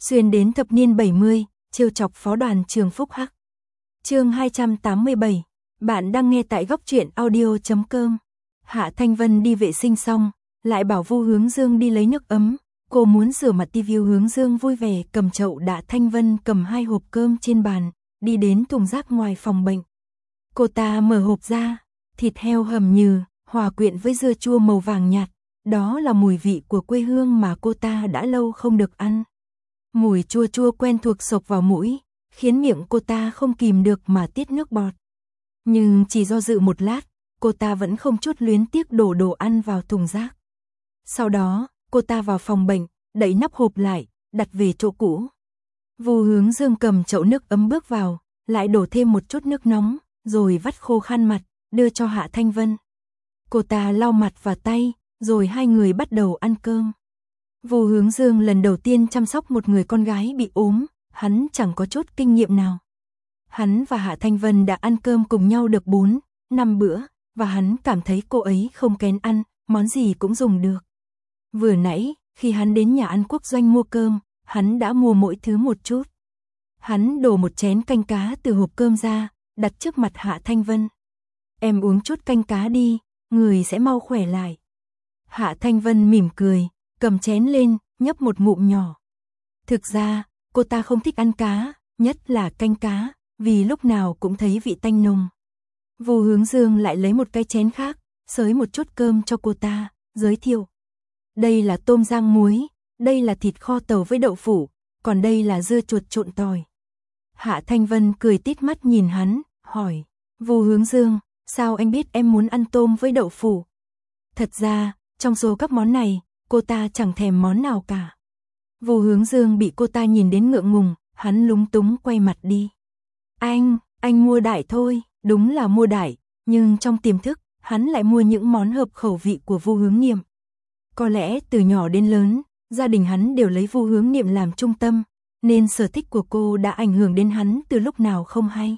xuyên đến thập niên 70, trêu chọc phó đoàn trường Phúc Hắc. Chương 287. Bạn đang nghe tại góc truyện audio.com. Hạ Thanh Vân đi vệ sinh xong, lại bảo Vu Hướng Dương đi lấy nước ấm. Cô muốn rửa mặt thì Vu Hướng Dương vui vẻ cầm chậu Hạ Thanh Vân cầm 2 hộp cơm trên bàn, đi đến thùng rác ngoài phòng bệnh. Cô ta mở hộp ra, thịt heo hầm nhừ, hòa quyện với dưa chua màu vàng nhạt. Đó là mùi vị của quê hương mà cô ta đã lâu không được ăn. Mùi chua chua quen thuộc xộc vào mũi, khiến miệng cô ta không kìm được mà tiết nước bọt. Nhưng chỉ do dự một lát, cô ta vẫn không chút luyến tiếc đổ đồ ăn vào thùng rác. Sau đó, cô ta vào phòng bệnh, đậy nắp hộp lại, đặt về chỗ cũ. Vu Hướng Dương cầm chậu nước ấm bước vào, lại đổ thêm một chút nước nóng, rồi vắt khô khăn mặt, đưa cho Hạ Thanh Vân. Cô ta lau mặt và tay, rồi hai người bắt đầu ăn cơm. Vu Hướng Dương lần đầu tiên chăm sóc một người con gái bị ốm, hắn chẳng có chút kinh nghiệm nào. Hắn và Hạ Thanh Vân đã ăn cơm cùng nhau được 4-5 bữa, và hắn cảm thấy cô ấy không kén ăn, món gì cũng dùng được. Vừa nãy, khi hắn đến nhà ăn Quốc Doanh mua cơm, hắn đã mua mỗi thứ một chút. Hắn đổ một chén canh cá từ hộp cơm ra, đặt trước mặt Hạ Thanh Vân. Em uống chút canh cá đi, người sẽ mau khỏe lại. Hạ Thanh Vân mỉm cười, cầm chén lên, nhấp một ngụm nhỏ. Thực ra, cô ta không thích ăn cá, nhất là canh cá, vì lúc nào cũng thấy vị tanh nồng. Vu Hướng Dương lại lấy một cái chén khác, xới một chút cơm cho cô ta, giới thiệu. Đây là tôm rang muối, đây là thịt kho tàu với đậu phụ, còn đây là dưa chuột trộn tỏi. Hạ Thanh Vân cười tít mắt nhìn hắn, hỏi, Vu Hướng Dương, sao anh biết em muốn ăn tôm với đậu phụ? Thật ra, trong số các món này, cô ta chẳng thèm món nào cả. Vu Hướng Dương bị cô ta nhìn đến ngượng ngùng, hắn lúng túng quay mặt đi. Anh mua đại thôi, đúng là mua đại, nhưng trong tiềm thức, hắn lại mua những món hợp khẩu vị của Vu Hướng Niệm. Có lẽ từ nhỏ đến lớn, gia đình hắn đều lấy Vu Hướng Niệm làm trung tâm, nên sở thích của cô đã ảnh hưởng đến hắn từ lúc nào không hay.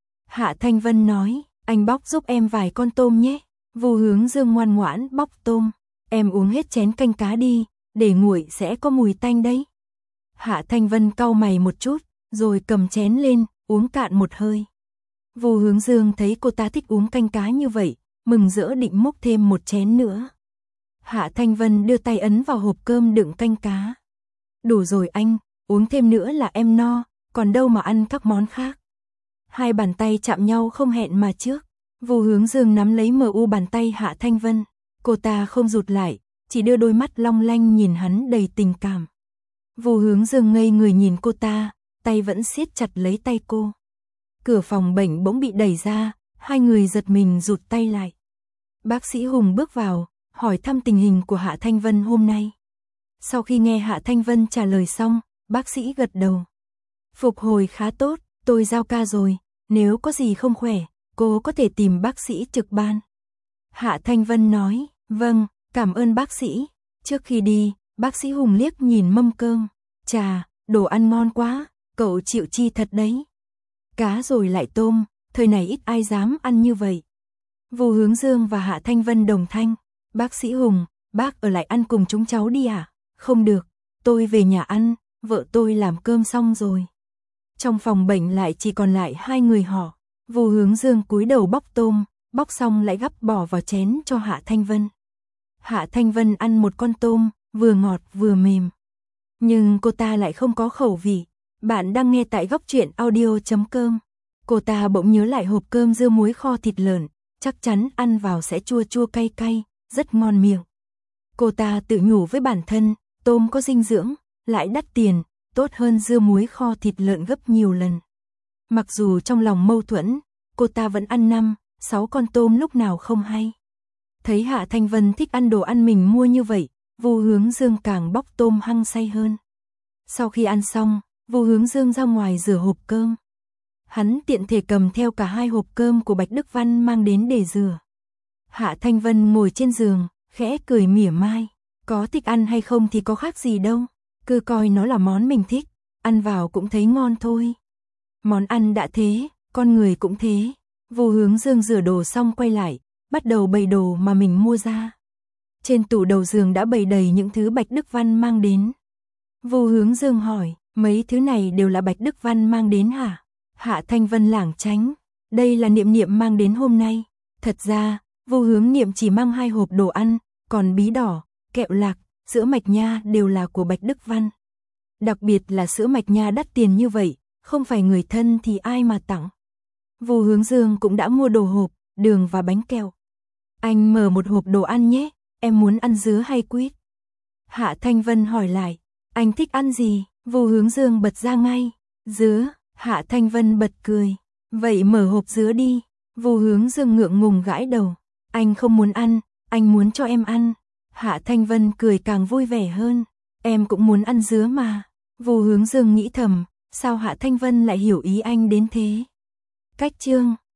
Hạ Thanh Vân nói, anh bóc giúp em vài con tôm nhé. Vu Hướng Dương ngoan ngoãn bóc tôm. Em uống hết chén canh cá đi, để nguội sẽ có mùi tanh đấy. Hạ Thanh Vân cau mày một chút, rồi cầm chén lên, uống cạn một hơi. Vu Hướng Dương thấy cô ta thích uống canh cá như vậy, mừng rỡ định múc thêm một chén nữa. Hạ Thanh Vân đưa tay ấn vào hộp cơm đựng canh cá. Đủ rồi anh, uống thêm nữa là em no, còn đâu mà ăn các món khác. Hai bàn tay chạm nhau không hẹn mà trước. Vu Hướng Dương nắm lấy mu bàn tay Hạ Thanh Vân. Cô ta không rụt lại, chỉ đưa đôi mắt long lanh nhìn hắn đầy tình cảm. Vu Hướng Dương ngây người nhìn cô ta, tay vẫn siết chặt lấy tay cô. Cửa phòng bệnh bỗng bị đẩy ra, hai người giật mình rụt tay lại. Bác sĩ Hùng bước vào, hỏi thăm tình hình của Hạ Thanh Vân hôm nay. Sau khi nghe Hạ Thanh Vân trả lời xong, bác sĩ gật đầu. Phục hồi khá tốt, tôi giao ca rồi, nếu có gì không khỏe, cô có thể tìm bác sĩ trực ban. Hạ Thanh Vân nói, vâng, cảm ơn bác sĩ. Trước khi đi, bác sĩ Hùng liếc nhìn mâm cơm. Chà, đồ ăn ngon quá, cậu chịu chi thật đấy. Cá rồi lại tôm, thời này ít ai dám ăn như vậy. Vu Hướng Dương và Hạ Thanh Vân đồng thanh. Bác sĩ Hùng, bác ở lại ăn cùng chúng cháu đi à? Không được, tôi về nhà ăn, vợ tôi làm cơm xong rồi. Trong phòng bệnh lại chỉ còn lại hai người họ. Vu Hướng Dương cúi đầu bóc tôm, bóc xong lại gắp bỏ vào chén cho Hạ Thanh Vân. Hạ Thanh Vân ăn một con tôm, vừa ngọt vừa mềm. Nhưng cô ta lại không có khẩu vị. Bạn đang nghe tại góc truyện audio.com. Cô ta bỗng nhớ lại hộp cơm dưa muối kho thịt lợn, chắc chắn ăn vào sẽ chua chua cay cay, rất ngon miệng. Cô ta tự nhủ với bản thân, tôm có dinh dưỡng, lại đắt tiền, tốt hơn dưa muối kho thịt lợn gấp nhiều lần. Mặc dù trong lòng mâu thuẫn, cô ta vẫn ăn 5-6 con tôm lúc nào không hay. Thấy Hạ Thanh Vân thích ăn đồ ăn mình mua như vậy, Vu Hướng Dương càng bóc tôm hăng say hơn. Sau khi ăn xong, Vu Hướng Dương ra ngoài rửa hộp cơm. Hắn tiện thể cầm theo cả 2 hộp cơm của Bạch Đức Văn mang đến để rửa. Hạ Thanh Vân ngồi trên giường, khẽ cười mỉa mai. Có thích ăn hay không thì có khác gì đâu. Cứ coi nó là món mình thích, ăn vào cũng thấy ngon thôi. Món ăn đã thế, con người cũng thế. Vu Hướng Dương rửa đồ xong quay lại, bắt đầu bày đồ mà mình mua ra. Trên tủ đầu giường đã bày đầy những thứ Bạch Đức Văn mang đến. Vu Hướng Dương hỏi, Mấy thứ này đều là Bạch Đức Văn mang đến hả? Hạ Thanh Vân lảng tránh. Đây là Niệm Niệm mang đến hôm nay. Thật ra, Vô Hướng Niệm chỉ mang 2 hộp đồ ăn, còn bí đỏ, kẹo lạc, sữa mạch nha đều là của Bạch Đức Văn. Đặc biệt là sữa mạch nha đắt tiền như vậy, không phải người thân thì ai mà tặng. Vô Hướng Dương cũng đã mua đồ hộp, đường và bánh kẹo. Anh mở một hộp đồ ăn nhé, em muốn ăn dứa hay quýt? Hạ Thanh Vân hỏi lại, anh thích ăn gì? Vô Hướng Dương bật ra ngay, dứa. Hạ Thanh Vân bật cười, vậy mở hộp dứa đi. Vô Hướng Dương ngượng ngùng gãi đầu, anh không muốn ăn, anh muốn cho em ăn. Hạ Thanh Vân cười càng vui vẻ hơn, em cũng muốn ăn dứa mà. Vô Hướng Dương nghĩ thầm, sao Hạ Thanh Vân lại hiểu ý anh đến thế? Cách chương